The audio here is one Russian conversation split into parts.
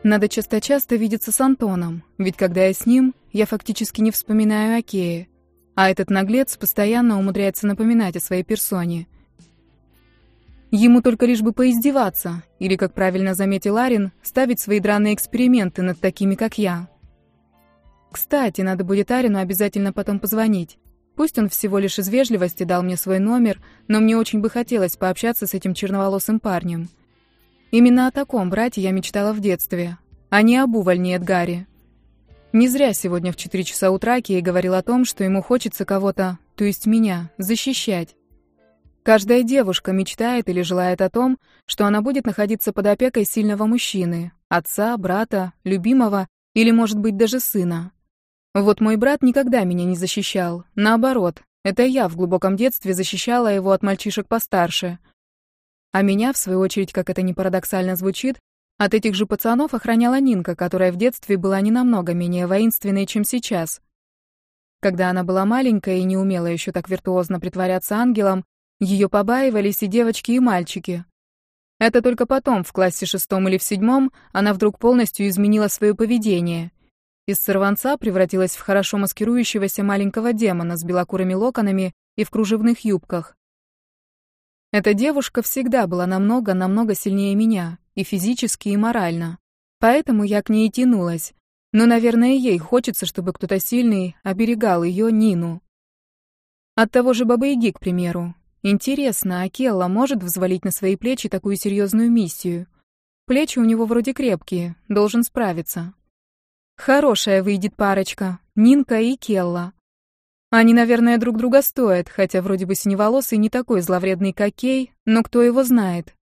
Надо часто-часто видеться с Антоном, ведь когда я с ним, я фактически не вспоминаю о Кее, а этот наглец постоянно умудряется напоминать о своей персоне. Ему только лишь бы поиздеваться, или, как правильно заметил Арин, ставить свои драные эксперименты над такими, как я. Кстати, надо будет Арину обязательно потом позвонить. Пусть он всего лишь из вежливости дал мне свой номер, но мне очень бы хотелось пообщаться с этим черноволосым парнем. Именно о таком брате я мечтала в детстве, а не об увольне Эдгаре. Не зря сегодня в 4 часа утра Кей говорил о том, что ему хочется кого-то, то есть меня, защищать. Каждая девушка мечтает или желает о том, что она будет находиться под опекой сильного мужчины, отца, брата, любимого или, может быть, даже сына. Вот мой брат никогда меня не защищал. Наоборот, это я в глубоком детстве защищала его от мальчишек постарше. А меня, в свою очередь, как это ни парадоксально звучит, от этих же пацанов охраняла Нинка, которая в детстве была не намного менее воинственной, чем сейчас. Когда она была маленькая и не умела еще так виртуозно притворяться ангелом, ее побаивались и девочки, и мальчики. Это только потом, в классе 6 или в 7, она вдруг полностью изменила свое поведение. Из сорванца превратилась в хорошо маскирующегося маленького демона с белокурыми локонами и в кружевных юбках. Эта девушка всегда была намного сильнее меня, и физически, и морально. Поэтому я к ней тянулась. Но, наверное, ей хочется, чтобы кто-то сильный оберегал ее, Нину. От того же Бабы-Яги, к примеру. Интересно, а Келла может взвалить на свои плечи такую серьезную миссию? Плечи у него вроде крепкие, должен справиться. Хорошая выйдет парочка, Нинка и Келла. Они, наверное, друг друга стоят, хотя вроде бы синеволосый не такой зловредный, как Кей, но кто его знает?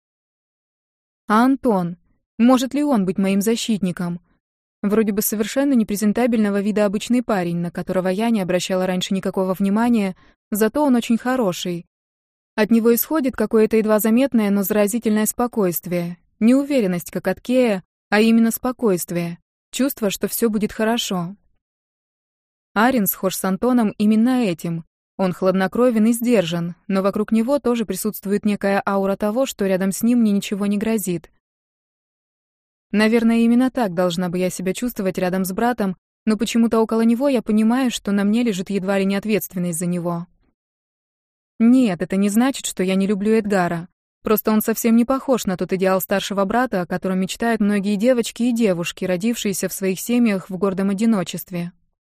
А Антон? Может ли он быть моим защитником? Вроде бы совершенно непрезентабельного вида обычный парень, на которого я не обращала раньше никакого внимания, зато он очень хороший. От него исходит какое-то едва заметное, но заразительное спокойствие. Не уверенность, как от Кея, а именно спокойствие. Чувство, что все будет хорошо. Арин схож с Антоном именно этим. Он хладнокровен и сдержан, но вокруг него тоже присутствует некая аура того, что рядом с ним мне ничего не грозит. Наверное, именно так должна бы я себя чувствовать рядом с братом, но почему-то около него я понимаю, что на мне лежит едва ли не ответственность за него. Нет, это не значит, что я не люблю Эдгара. Просто он совсем не похож на тот идеал старшего брата, о котором мечтают многие девочки и девушки, родившиеся в своих семьях в гордом одиночестве.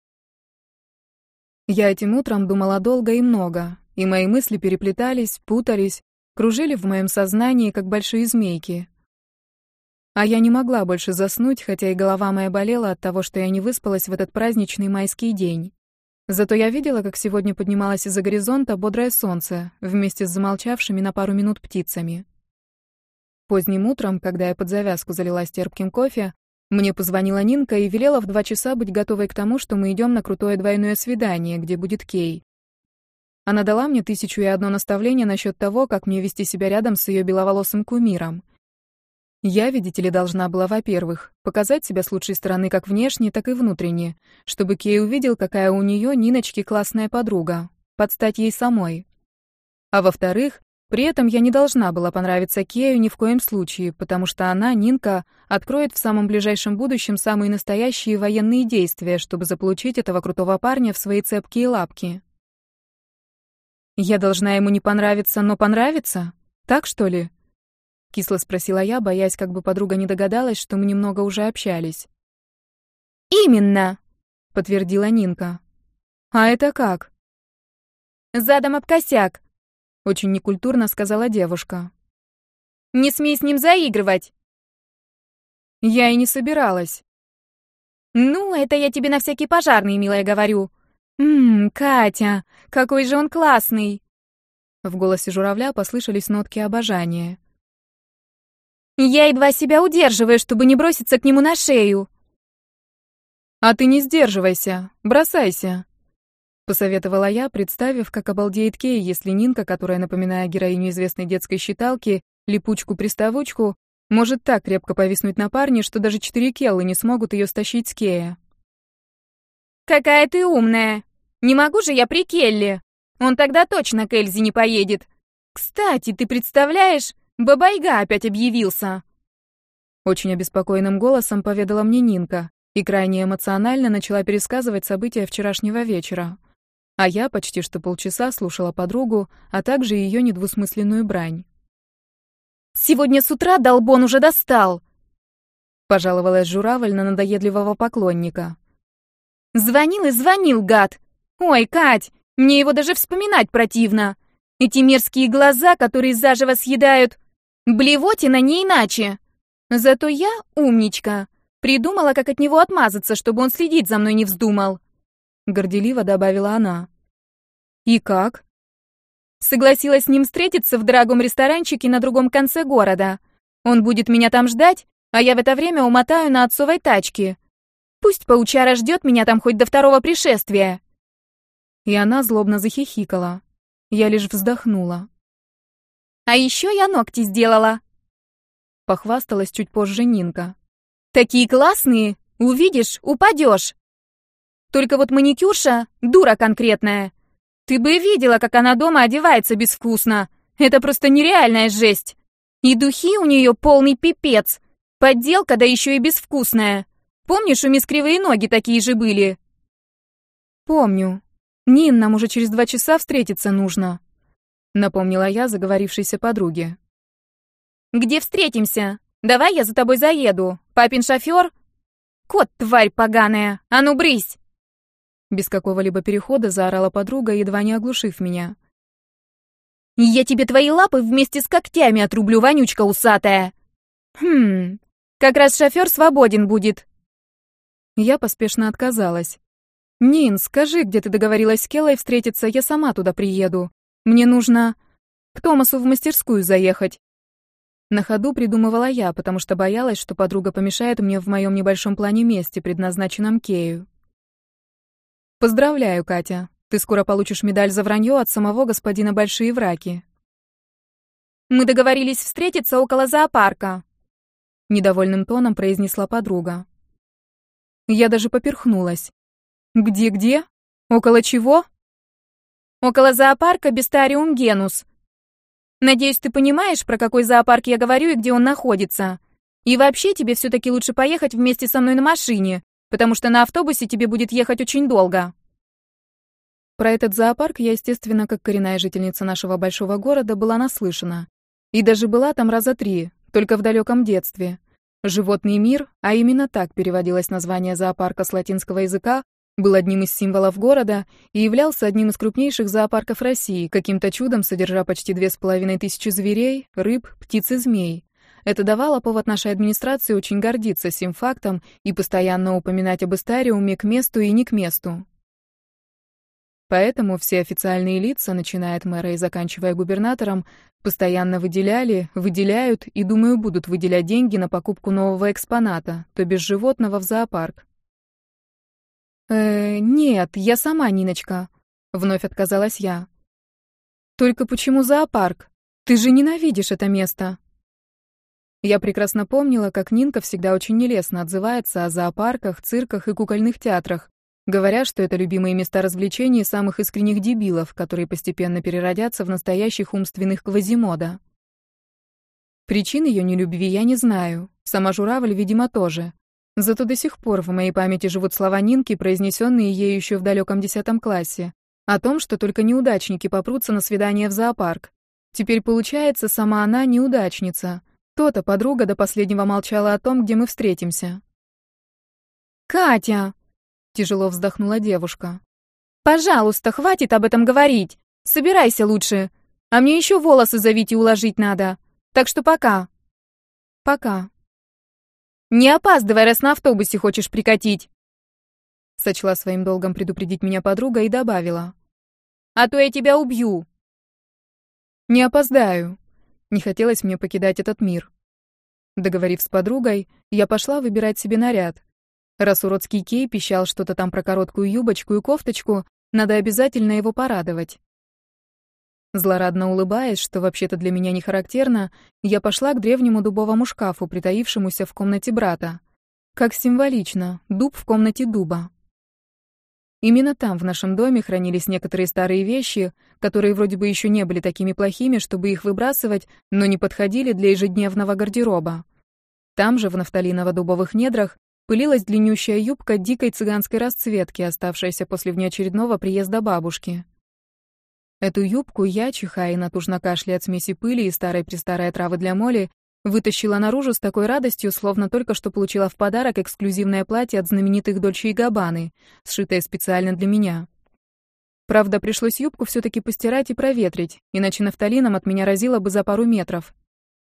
Я этим утром думала долго и много, и мои мысли переплетались, путались, кружили в моем сознании, как большие змейки. А я не могла больше заснуть, хотя и голова моя болела от того, что я не выспалась в этот праздничный майский день. Зато я видела, как сегодня поднималось из-за горизонта бодрое солнце, вместе с замолчавшими на пару минут птицами. Поздним утром, когда я под завязку залилась терпким кофе, мне позвонила Нинка и велела в 2 часа быть готовой к тому, что мы идем на крутое двойное свидание, где будет Кей. Она дала мне 1001 наставление насчет того, как мне вести себя рядом с ее беловолосым кумиром. Я, видите ли, должна была, во-первых, показать себя с лучшей стороны как внешне, так и внутренне, чтобы Кей увидел, какая у нее, Ниночки, классная подруга, под стать ей самой. А во-вторых, при этом я не должна была понравиться Кею ни в коем случае, потому что она, Нинка, откроет в самом ближайшем будущем самые настоящие военные действия, чтобы заполучить этого крутого парня в свои цепкие лапки. Я должна ему не понравиться, но понравиться? Так, что ли? Кисло спросила я, боясь, как бы подруга не догадалась, что мы немного уже общались. «Именно!» — подтвердила Нинка. «А это как?» «Задом об косяк!» — очень некультурно сказала девушка. «Не смей с ним заигрывать!» Я и не собиралась. «Ну, это я тебе на всякий пожарный, милая, говорю. Катя, какой же он классный!» В голосе журавля послышались нотки обожания. «Я едва себя удерживаю, чтобы не броситься к нему на шею». «А ты не сдерживайся, бросайся», — посоветовала я, представив, как обалдеет Кей, если Нинка, которая, напоминая героиню известной детской считалки, липучку-приставучку, может так крепко повиснуть на парне, что даже 4 Келлы не смогут ее стащить с Кея. «Какая ты умная! Не могу же я при Келле! Он тогда точно к Эльзе не поедет! Кстати, ты представляешь, Баба-Яга опять объявился!» очень обеспокоенным голосом поведала мне Нинка и крайне эмоционально начала пересказывать события вчерашнего вечера. А я почти что полчаса слушала подругу, а также ее недвусмысленную брань. «Сегодня с утра долбон уже достал!» — пожаловалась журавль на надоедливого поклонника. «Звонил и звонил, гад! Ой, Кать, мне его даже вспоминать противно! Эти мерзкие глаза, которые заживо съедают... Блевотина не иначе! Зато я, умничка, придумала, как от него отмазаться, чтобы он следить за мной не вздумал!» Горделиво добавила она. «И как?» Согласилась с ним встретиться в дорогом ресторанчике на другом конце города. Он будет меня там ждать, а я в это время умотаю на отцовой тачке. Пусть паучара ждет меня там хоть до второго пришествия. И она злобно захихикала. Я лишь вздохнула. А еще я ногти сделала. Похвасталась чуть позже Нинка. Такие классные, увидишь, упадешь. Только вот маникюрша дура конкретная. Ты бы видела, как она дома одевается безвкусно. Это просто нереальная жесть. И духи у нее полный пипец. Подделка, да еще и безвкусная. Помнишь, у мисс Кривые Ноги такие же были? Помню. Нин, нам уже через 2 часа встретиться нужно. Напомнила я заговорившейся подруге. Где встретимся? Давай я за тобой заеду. Папин шофер? Кот, тварь поганая, а ну брысь! Без какого-либо перехода заорала подруга, едва не оглушив меня. «Я тебе твои лапы вместе с когтями отрублю, вонючка усатая!» Как раз шофер свободен будет!» Я поспешно отказалась. «Нин, скажи, где ты договорилась с Келлой встретиться, я сама туда приеду. Мне нужно к Томасу в мастерскую заехать». На ходу придумывала я, потому что боялась, что подруга помешает мне в моем небольшом плане мести, предназначенном Кею. «Поздравляю, Катя. Ты скоро получишь медаль за вранье от самого господина Большие Враки». «Мы договорились встретиться около зоопарка», — недовольным тоном произнесла подруга. Я даже поперхнулась. «Где-где? Около чего?» «Около зоопарка Бестариум Генус. Надеюсь, ты понимаешь, про какой зоопарк я говорю и где он находится. И вообще, тебе все-таки лучше поехать вместе со мной на машине, потому что на автобусе тебе будет ехать очень долго». Про этот зоопарк я, естественно, как коренная жительница нашего большого города, была наслышана. И даже была там раза 3, только в далеком детстве. «Животный мир», а именно так переводилось название зоопарка с латинского языка, был одним из символов города и являлся одним из крупнейших зоопарков России, каким-то чудом содержа почти 2500 зверей, рыб, птиц и змей. Это давало повод нашей администрации очень гордиться сим фактом и постоянно упоминать об Эстариуме к месту и не к месту. Поэтому все официальные лица, начиная от мэра и заканчивая губернатором, постоянно выделяют и, думаю, будут выделять деньги на покупку нового экспоната, то бишь животного в зоопарк. Нет, я сама, Ниночка», — вновь отказалась я. «Только почему зоопарк? Ты же ненавидишь это место». Я прекрасно помнила, как Нинка всегда очень нелестно отзывается о зоопарках, цирках и кукольных театрах, говоря, что это любимые места развлечений самых искренних дебилов, которые постепенно переродятся в настоящих умственных Квазимода. Причин ее нелюбви я не знаю, сама журавль, видимо, тоже. Зато до сих пор в моей памяти живут слова Нинки, произнесенные ею еще в далеком 10 классе, о том, что только неудачники попрутся на свидание в зоопарк. Теперь, получается, сама она неудачница. То-то подруга до последнего молчала о том, где мы встретимся. «Катя!» — тяжело вздохнула девушка. «Пожалуйста, хватит об этом говорить. Собирайся лучше. А мне еще волосы завить и уложить надо. Так что пока». «Пока». «Не опаздывай, раз на автобусе хочешь прикатить!» Сочла своим долгом предупредить меня подруга и добавила. «А то я тебя убью!» «Не опоздаю!» Не хотелось мне покидать этот мир. Договорив с подругой, я пошла выбирать себе наряд. Раз уродский Кей пищал что-то там про короткую юбочку и кофточку, надо обязательно его порадовать. Злорадно улыбаясь, что вообще-то для меня не характерно, я пошла к древнему дубовому шкафу, притаившемуся в комнате брата. Как символично, дуб в комнате дуба. Именно там, в нашем доме, хранились некоторые старые вещи, которые вроде бы еще не были такими плохими, чтобы их выбрасывать, но не подходили для ежедневного гардероба. Там же, в нафталиново-дубовых недрах, пылилась длиннющая юбка дикой цыганской расцветки, оставшаяся после внеочередного приезда бабушки. Эту юбку я, чихая и натужно кашляя от смеси пыли и старой-престарой травы для моли, вытащила наружу с такой радостью, словно только что получила в подарок эксклюзивное платье от знаменитых Дольче и Габбаны, сшитое специально для меня. Правда, пришлось юбку все-таки постирать и проветрить, иначе нафталином от меня разило бы за пару метров.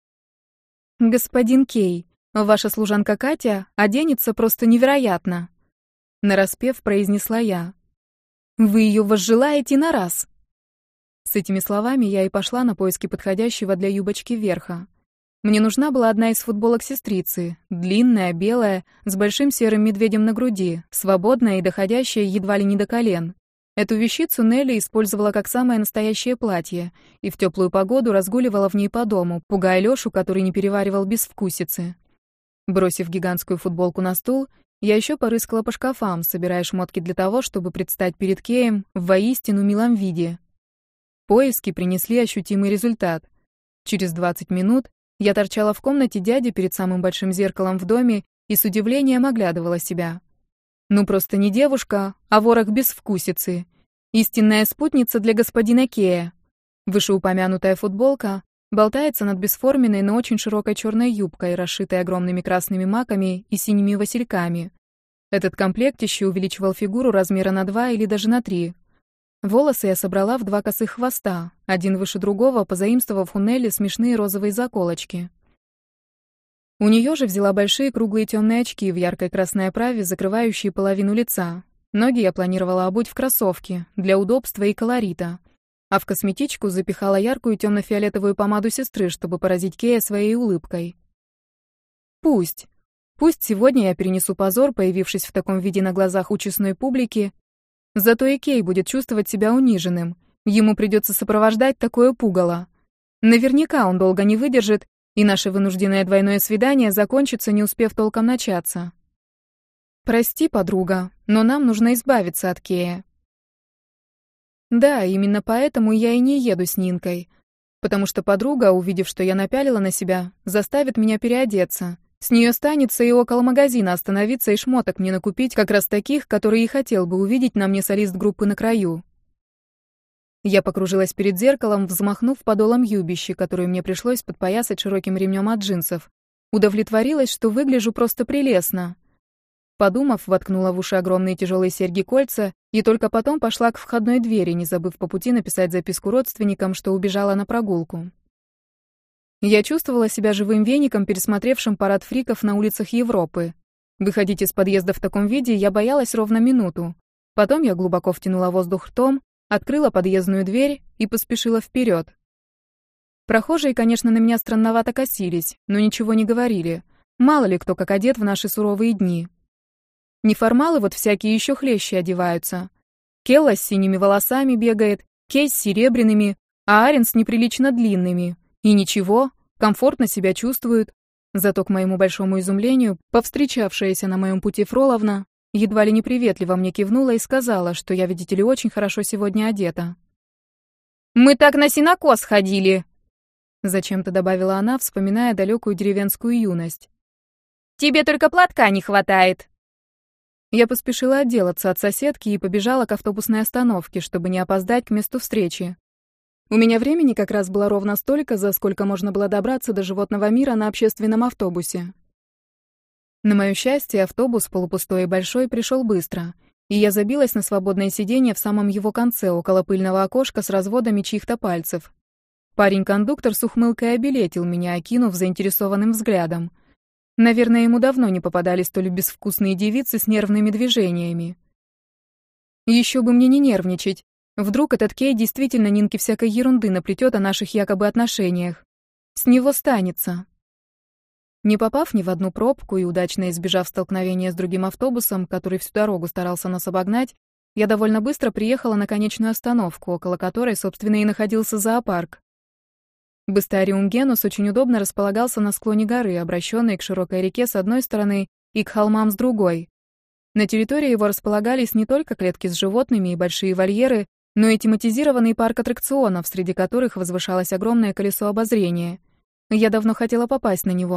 «Господин Кей, ваша служанка Катя оденется просто невероятно», — нараспев произнесла я. «Вы ее возжелаете на раз». С этими словами я и пошла на поиски подходящего для юбочки верха. Мне нужна была одна из футболок сестрицы, длинная, белая, с большим серым медведем на груди, свободная и доходящая едва ли не до колен. Эту вещицу Нелли использовала как самое настоящее платье и в теплую погоду разгуливала в ней по дому, пугая Лёшу, который не переваривал безвкусицы. Бросив гигантскую футболку на стул, я еще порыскала по шкафам, собирая шмотки для того, чтобы предстать перед Кеем в воистину милом виде. Поиски принесли ощутимый результат. Через 20 минут я торчала в комнате дяди перед самым большим зеркалом в доме и с удивлением оглядывала себя. Ну просто не девушка, а ворох безвкусицы. Истинная спутница для господина Кея. Вышеупомянутая футболка болтается над бесформенной, но очень широкой черной юбкой, расшитой огромными красными маками и синими васильками. Этот комплект еще увеличивал фигуру размера на 2 или даже на 3. Волосы я собрала в 2 косых хвоста, один выше другого, позаимствовав у Нелли смешные розовые заколочки. У нее же взяла большие круглые темные очки в яркой красной оправе, закрывающие половину лица. Ноги я планировала обуть в кроссовки, для удобства и колорита. А в косметичку запихала яркую темно-фиолетовую помаду сестры, чтобы поразить Кея своей улыбкой. Пусть сегодня я перенесу позор, появившись в таком виде на глазах у честной публики. Зато и Кей будет чувствовать себя униженным. Ему придется сопровождать такое пугало. Наверняка он долго не выдержит, и наше вынужденное двойное свидание закончится, не успев толком начаться. Прости, подруга, но нам нужно избавиться от Кея. Да, именно поэтому я и не еду с Нинкой. Потому что подруга, увидев, что я напялила на себя, заставит меня переодеться. С нее станется и около магазина остановиться и шмоток мне накупить, как раз таких, которые и хотел бы увидеть на мне солист группы «На краю». Я покружилась перед зеркалом, взмахнув подолом юбищи, которую мне пришлось подпоясать широким ремнем от джинсов. Удовлетворилась, что выгляжу просто прелестно. Подумав, воткнула в уши огромные тяжелые серьги-кольца и только потом пошла к входной двери, не забыв по пути написать записку родственникам, что убежала на прогулку. Я чувствовала себя живым веником, пересмотревшим парад фриков на улицах Европы. Выходить из подъезда в таком виде я боялась ровно минуту. Потом я глубоко втянула воздух ртом, открыла подъездную дверь и поспешила вперед. Прохожие, конечно, на меня странновато косились, но ничего не говорили. Мало ли кто как одет в наши суровые дни. Неформалы вот всякие еще хлеще одеваются. Келла с синими волосами бегает, Кей с серебряными, а Арен с неприлично длинными. И ничего, комфортно себя чувствуют. Зато, к моему большому изумлению, повстречавшаяся на моем пути Фроловна едва ли неприветливо мне кивнула и сказала, что я, видите ли, очень хорошо сегодня одета. «Мы так на сенокос ходили!» Зачем-то добавила она, вспоминая далекую деревенскую юность. «Тебе только платка не хватает!» Я поспешила отделаться от соседки и побежала к автобусной остановке, чтобы не опоздать к месту встречи. У меня времени как раз было ровно столько, за сколько можно было добраться до животного мира на общественном автобусе. На моё счастье, автобус, полупустой и большой, пришел быстро, и я забилась на свободное сиденье в самом его конце, около пыльного окошка с разводами чьих-то пальцев. Парень-кондуктор с ухмылкой обилетил меня, окинув заинтересованным взглядом. Наверное, ему давно не попадались столь безвкусные девицы с нервными движениями. Еще бы мне не нервничать. Вдруг этот Кей действительно Нинке всякой ерунды наплетет о наших якобы отношениях. С него станется. Не попав ни в одну пробку и удачно избежав столкновения с другим автобусом, который всю дорогу старался нас обогнать, я довольно быстро приехала на конечную остановку, около которой, собственно, и находился зоопарк. Быстариум Генус очень удобно располагался на склоне горы, обращенной к широкой реке с одной стороны и к холмам с другой. На территории его располагались не только клетки с животными и большие вольеры, но и тематизированный парк аттракционов, среди которых возвышалось огромное колесо обозрения. Я давно хотела попасть на него.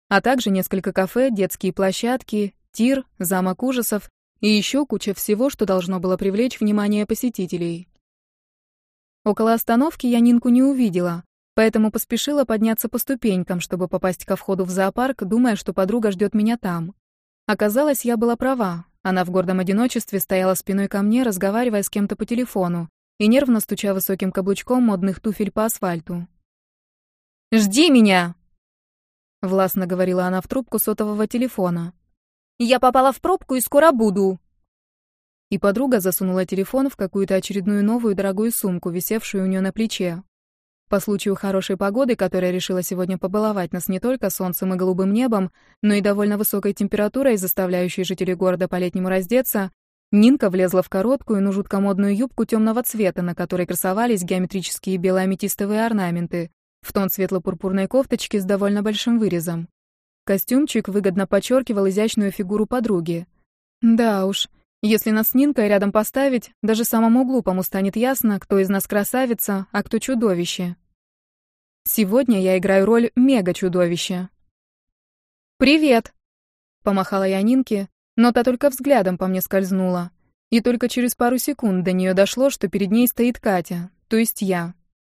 а также несколько кафе, детские площадки, тир, замок ужасов и еще куча всего, что должно было привлечь внимание посетителей. Около остановки я Нинку не увидела, поэтому поспешила подняться по ступенькам, чтобы попасть ко входу в зоопарк, думая, что подруга ждет меня там. Оказалось, я была права. Она в гордом одиночестве стояла спиной ко мне, разговаривая с кем-то по телефону и нервно стуча высоким каблучком модных туфель по асфальту. «Жди меня!» — властно говорила она в трубку сотового телефона. «Я попала в пробку и скоро буду!» И подруга засунула телефон в какую-то очередную новую дорогую сумку, висевшую у нее на плече. По случаю хорошей погоды, которая решила сегодня побаловать нас не только солнцем и голубым небом, но и довольно высокой температурой, заставляющей жителей города по-летнему раздеться, Нинка влезла в короткую, но жутко модную юбку темного цвета, на которой красовались геометрические бело-аметистовые орнаменты, в тон светло-пурпурной кофточки с довольно большим вырезом. Костюмчик выгодно подчеркивал изящную фигуру подруги. Да уж, если нас с Нинкой рядом поставить, даже самому глупому станет ясно, кто из нас красавица, а кто чудовище. Сегодня я играю роль мега-чудовища. «Привет!» — помахала я Нинке, но та только взглядом по мне скользнула. И только через пару секунд до нее дошло, что перед ней стоит Катя, то есть я.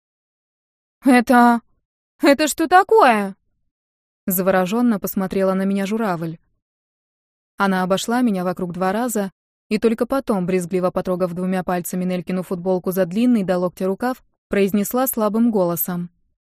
Это что такое?» Завороженно посмотрела на меня журавль. Она обошла меня вокруг 2 раза, и только потом, брезгливо потрогав 2 пальцами Нелькину футболку за длинный до локтя рукав, произнесла слабым голосом.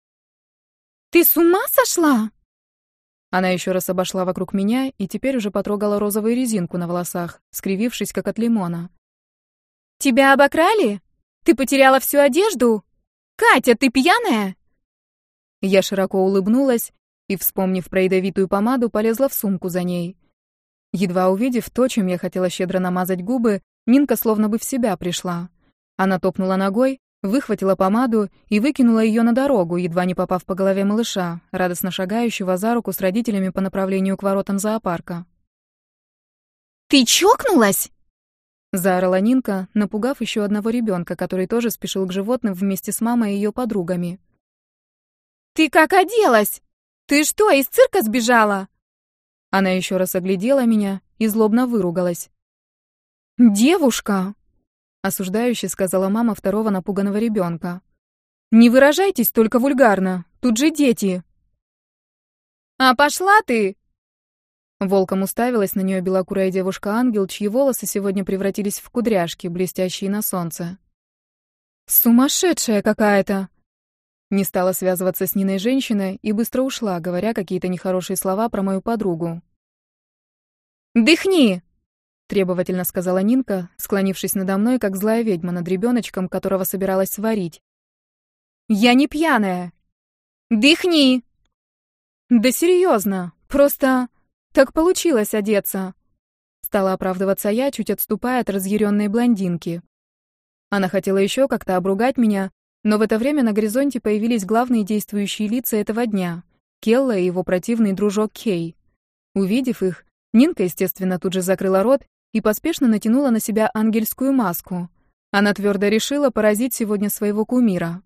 «Ты с ума сошла?» Она еще раз обошла вокруг меня и теперь уже потрогала розовую резинку на волосах, скривившись, как от лимона. «Тебя обокрали? Ты потеряла всю одежду? Катя, ты пьяная?» Я широко улыбнулась и, вспомнив про ядовитую помаду, полезла в сумку за ней. Едва увидев то, чем я хотела щедро намазать губы, Нинка словно бы в себя пришла. Она топнула ногой, выхватила помаду и выкинула ее на дорогу, едва не попав по голове малыша, радостно шагающего за руку с родителями по направлению к воротам зоопарка. «Ты чокнулась?» — заорала Нинка, напугав еще одного ребенка, который тоже спешил к животным вместе с мамой и ее подругами. «Ты как оделась? Ты что, из цирка сбежала?» Она еще раз оглядела меня и злобно выругалась. «Девушка!» — осуждающе сказала мама второго напуганного ребенка. «Не выражайтесь только вульгарно, тут же дети!» «А пошла ты!» Волком уставилась на нее белокурая девушка-ангел, чьи волосы сегодня превратились в кудряшки, блестящие на солнце. «Сумасшедшая какая-то!» Не стала связываться с Ниной женщина и быстро ушла, говоря какие-то нехорошие слова про мою подругу. «Дыхни!» — требовательно сказала Нинка, склонившись надо мной, как злая ведьма над ребеночком, которого собиралась сварить. «Я не пьяная!» «Дыхни!» «Да серьезно, просто так получилось одеться!» Стала оправдываться я, чуть отступая от разъяренной блондинки. Она хотела еще как-то обругать меня, но в это время на горизонте появились главные действующие лица этого дня — Келла и его противный дружок Кей. Увидев их, Нинка, естественно, тут же закрыла рот и поспешно натянула на себя ангельскую маску. Она твердо решила поразить сегодня своего кумира.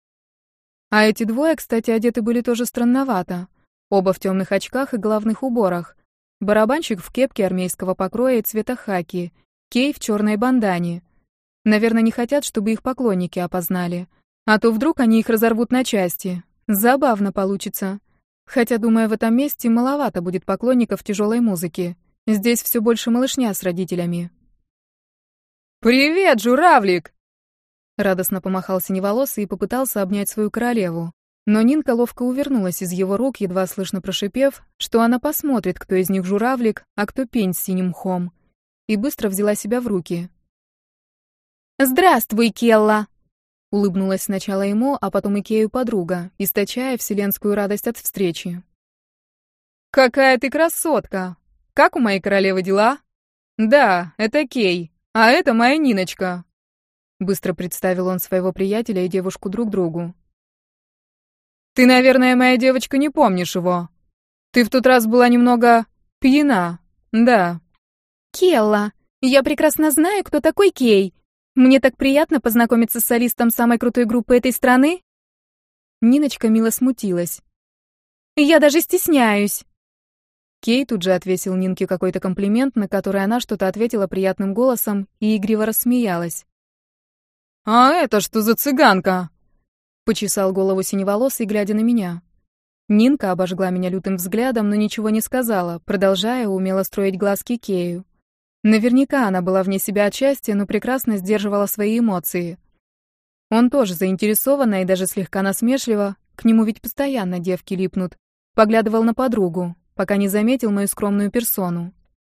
А эти двое, кстати, одеты были тоже странновато. Оба в темных очках и головных уборах. Барабанщик в кепке армейского покроя и цвета хаки, Кей в черной бандане. Наверное, не хотят, чтобы их поклонники опознали. А то вдруг они их разорвут на части. Забавно получится. Хотя, думаю, в этом месте маловато будет поклонников тяжелой музыки. Здесь все больше малышня с родителями. «Привет, журавлик!» Радостно помахал синеволосый и попытался обнять свою королеву. Но Нинка ловко увернулась из его рук, едва слышно прошипев, что она посмотрит, кто из них журавлик, а кто пень с синим мхом. И быстро взяла себя в руки. «Здравствуй, Келла!» Улыбнулась сначала ему, а потом и Кею подруга, источая вселенскую радость от встречи. «Какая ты красотка! Как у моей королевы дела?» «Да, это Кей, а это моя Ниночка!» Быстро представил он своего приятеля и девушку друг другу. «Ты, наверное, моя девочка, не помнишь его. Ты в тот раз была немного пьяна, да». «Келла, я прекрасно знаю, кто такой Кей. Мне так приятно познакомиться с солистом самой крутой группы этой страны». Ниночка мило смутилась. «Я даже стесняюсь». Кей тут же отвесил Нинке какой-то комплимент, на который она что-то ответила приятным голосом и игриво рассмеялась. «А это что за цыганка?» Почесал голову синеволосый, глядя на меня. Нинка обожгла меня лютым взглядом, но ничего не сказала, продолжая умело строить глазки Кею. Наверняка она была вне себя от счастья, но прекрасно сдерживала свои эмоции. Он тоже заинтересованно и даже слегка насмешливо, к нему ведь постоянно девки липнут, поглядывал на подругу, пока не заметил мою скромную персону.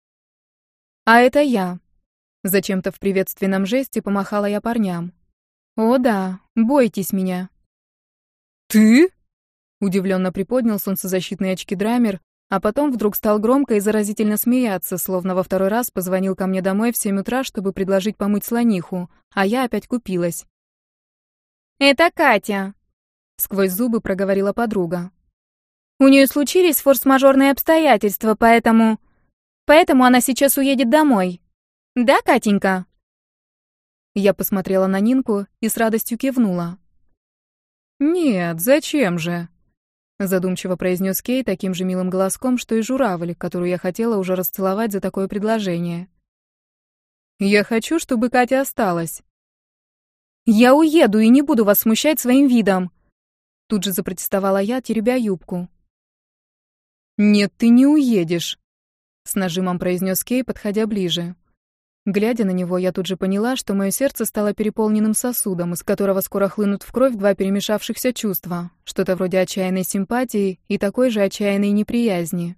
«А это я». Зачем-то в приветственном жесте помахала я парням. «О да, бойтесь меня». «Ты?» Удивленно приподнял солнцезащитные очки Драмер, а потом вдруг стал громко и заразительно смеяться, словно во второй раз позвонил ко мне домой в 7 утра, чтобы предложить помыть слониху, а я опять купилась. «Это Катя», — сквозь зубы проговорила подруга. «У нее случились форс-мажорные обстоятельства, поэтому она сейчас уедет домой. Да, Катенька?» Я посмотрела на Нинку и с радостью кивнула. «Нет, зачем же?» Задумчиво произнес Кей таким же милым голоском, что и журавль, которую я хотела уже расцеловать за такое предложение. «Я хочу, чтобы Катя осталась». «Я уеду и не буду вас смущать своим видом», — тут же запротестовала я, теребя юбку. «Нет, ты не уедешь», — с нажимом произнес Кей, подходя ближе. Глядя на него, я тут же поняла, что мое сердце стало переполненным сосудом, из которого скоро хлынут в кровь два перемешавшихся чувства, что-то вроде отчаянной симпатии и такой же отчаянной неприязни.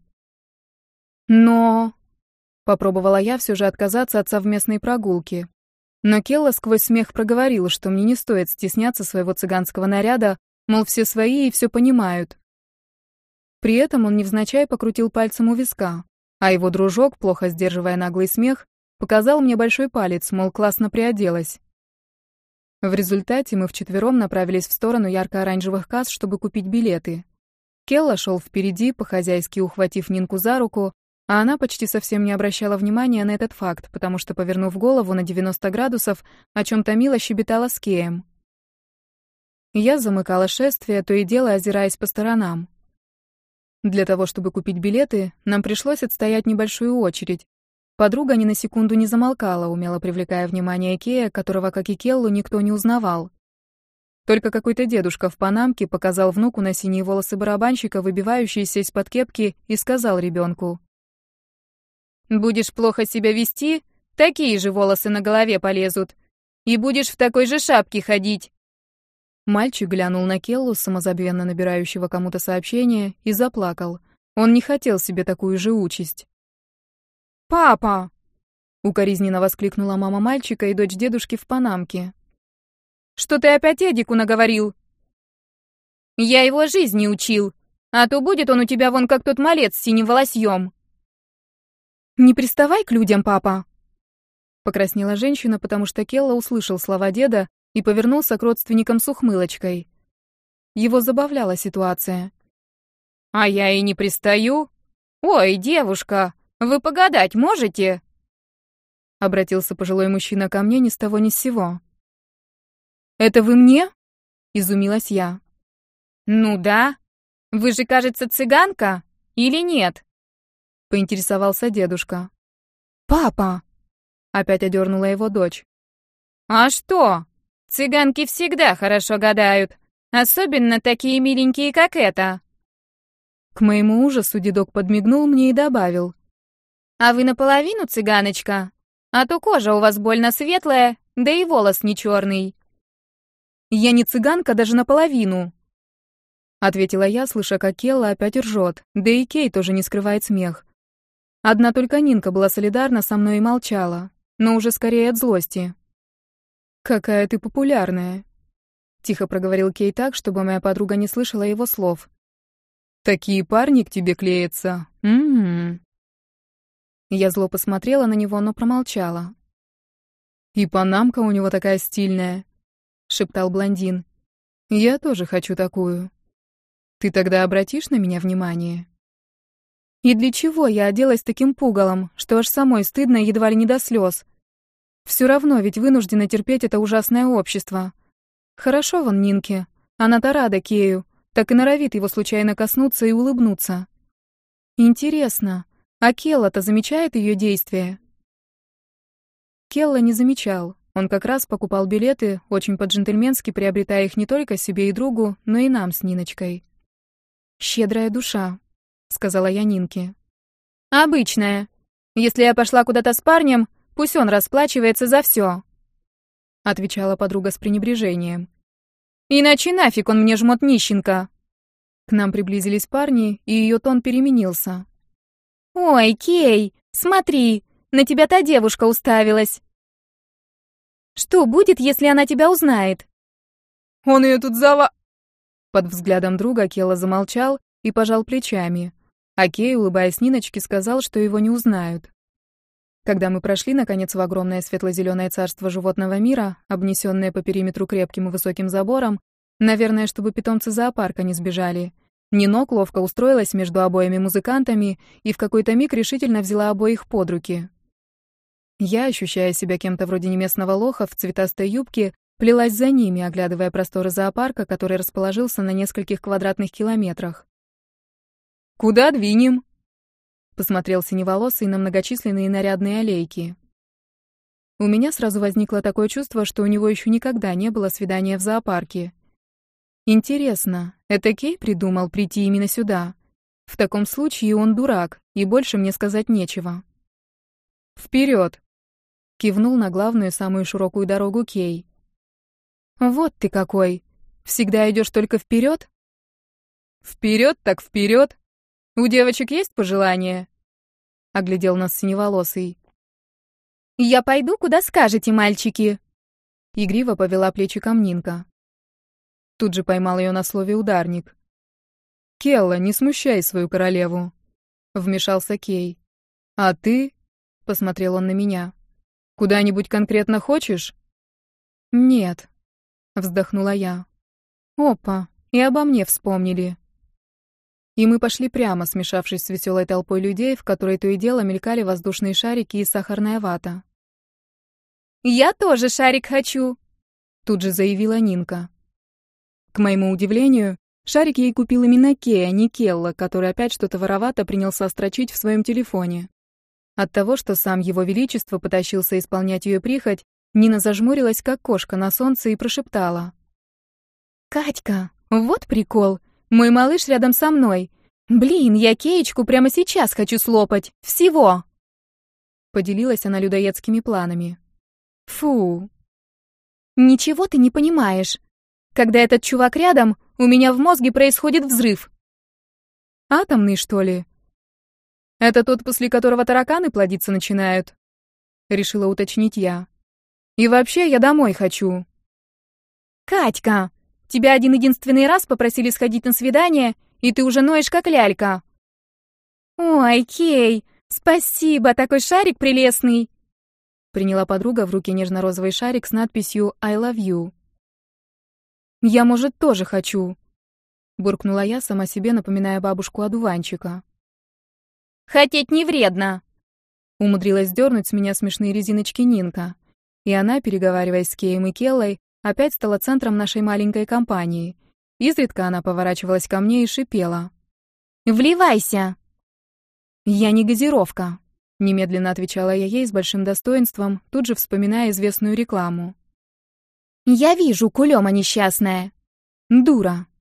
«Но...» — попробовала я все же отказаться от совместной прогулки. Но Келла сквозь смех проговорила, что мне не стоит стесняться своего цыганского наряда, мол, все свои и все понимают. При этом он невзначай покрутил пальцем у виска, а его дружок, плохо сдерживая наглый смех, показал мне большой палец, мол, классно приоделась. В результате мы вчетвером направились в сторону ярко-оранжевых касс, чтобы купить билеты. Келла шел впереди, по-хозяйски ухватив Нинку за руку, а она почти совсем не обращала внимания на этот факт, потому что, повернув голову на 90 градусов, о чем-то мило щебетала с Кеем. Я замыкала шествие, то и дело озираясь по сторонам. Для того, чтобы купить билеты, нам пришлось отстоять небольшую очередь. Подруга ни на секунду не замолкала, умело привлекая внимание Кея, которого, как и Келлу, никто не узнавал. Только какой-то дедушка в панамке показал внуку на синие волосы барабанщика, выбивающиеся из-под кепки, и сказал ребенку: «Будешь плохо себя вести, такие же волосы на голове полезут, и будешь в такой же шапке ходить». Мальчик глянул на Келлу, самозабвенно набирающего кому-то сообщение, и заплакал. Он не хотел себе такую же участь. «Папа!» — укоризненно воскликнула мама мальчика и дочь дедушки в панамке. «Что ты опять Эдику наговорил?» «Я его жизни учил, а то будет он у тебя вон как тот малец с синим волосьем». «Не приставай к людям, папа!» Покраснела женщина, потому что Келла услышал слова деда и повернулся к родственникам с ухмылочкой. Его забавляла ситуация. «А я и не пристаю. Ой, девушка, вы погадать можете?» Обратился пожилой мужчина ко мне ни с того ни с сего. «Это вы мне?» — изумилась я. «Ну да. Вы же, кажется, цыганка, или нет?» — поинтересовался дедушка. «Папа!» — опять одернула его дочь. «А что? Цыганки всегда хорошо гадают, особенно такие миленькие, как эта». К моему ужасу дедок подмигнул мне и добавил: «А вы наполовину цыганочка? А то кожа у вас больно светлая, да и волос не черный». «Я не цыганка даже наполовину», — ответила я, слыша, как Келла опять ржет, да и Кей тоже не скрывает смех. Одна только Нинка была солидарна со мной и молчала, но уже скорее от злости. «Какая ты популярная», — тихо проговорил Кей так, чтобы моя подруга не слышала его слов. «Такие парни к тебе клеятся. М-м-м». Я зло посмотрела на него, но промолчала. «И панамка у него такая стильная», — шептал блондин. «Я тоже хочу такую. Ты тогда обратишь на меня внимание?» И для чего я оделась таким пугалом, что аж самой стыдно едва ли не до слез? Все равно ведь вынуждена терпеть это ужасное общество. Хорошо вон Нинке, она-то рада Кею, так и норовит его случайно коснуться и улыбнуться. Интересно, а Келла-то замечает ее действия? Келла не замечал. Он как раз покупал билеты, очень по-джентльменски приобретая их не только себе и другу, но и нам с Ниночкой. «Щедрая душа», — сказала я Нинке. «Обычная. Если я пошла куда-то с парнем, пусть он расплачивается за все», — отвечала подруга с пренебрежением. «Иначе нафиг он мне жмот нищенка». К нам приблизились парни, и ее тон переменился. «Ой, Кей, смотри, на тебя та девушка уставилась. Что будет, если она тебя узнает?» «Он ее тут зава...» Под взглядом друга Келла замолчал и пожал плечами, а Кей, улыбаясь Ниночке, сказал, что его не узнают. Когда мы прошли, наконец, в огромное светло-зеленое царство животного мира, обнесенное по периметру крепким и высоким забором, наверное, чтобы питомцы зоопарка не сбежали, Нинок ловко устроилась между обоими музыкантами и в какой-то миг решительно взяла обоих под руки. Я, ощущая себя кем-то вроде неместного лоха в цветастой юбке, плелась за ними, оглядывая просторы зоопарка, который расположился на нескольких квадратных километрах. «Куда двинем?» — посмотрел синеволосый на многочисленные нарядные аллейки. У меня сразу возникло такое чувство, что у него еще никогда не было свидания в зоопарке. Интересно, это Кей придумал прийти именно сюда? В таком случае он дурак, и больше мне сказать нечего. «Вперед!» — кивнул на главную, самую широкую дорогу Кей. «Вот ты какой! Всегда идешь только вперед?» «Вперед так вперед! У девочек есть пожелания?» — оглядел нас синеволосый. «Я пойду, куда скажете, мальчики!» Игриво повела плечиком Нинка. Тут же поймал ее на слове ударник. «Келла, не смущай свою королеву!» — вмешался Кей. «А ты?» — посмотрел он на меня. «Куда-нибудь конкретно хочешь?» «Нет», — вздохнула я. «Опа, и обо мне вспомнили». И мы пошли прямо, смешавшись с веселой толпой людей, в которой то и дело мелькали воздушные шарики и сахарная вата. «Я тоже шарик хочу», — тут же заявила Нинка. К моему удивлению, шарик ей купил именно Кей, а не Келла, который опять что-то воровато принялся строчить в своем телефоне. От того, что сам его величество потащился исполнять ее прихоть, Нина зажмурилась, как кошка на солнце, и прошептала. «Катька, вот прикол. Мой малыш рядом со мной. Блин, я Кеечку прямо сейчас хочу слопать. Всего!» Поделилась она людоедскими планами. «Фу!» «Ничего ты не понимаешь. Когда этот чувак рядом, у меня в мозге происходит взрыв». «Атомный, что ли?» «Это тот, после которого тараканы плодиться начинают?» Решила уточнить я. «И вообще, я домой хочу». «Катька, тебя один-единственный раз попросили сходить на свидание, и ты уже ноешь как лялька». «Ой, Кей, спасибо, такой шарик прелестный!» Приняла подруга в руки нежно-розовый шарик с надписью «I love you». «Я, может, тоже хочу», — буркнула я сама себе, напоминая бабушку одуванчика. «Хотеть не вредно», — умудрилась сдернуть с меня смешные резиночки Нинка. И она, переговариваясь с Кеем и Келлой, опять стала центром нашей маленькой компании. Изредка она поворачивалась ко мне и шипела. «Вливайся!» «Я не газировка», — немедленно отвечала я ей с большим достоинством, тут же вспоминая известную рекламу. «Я вижу, кулема несчастная». «Дура»,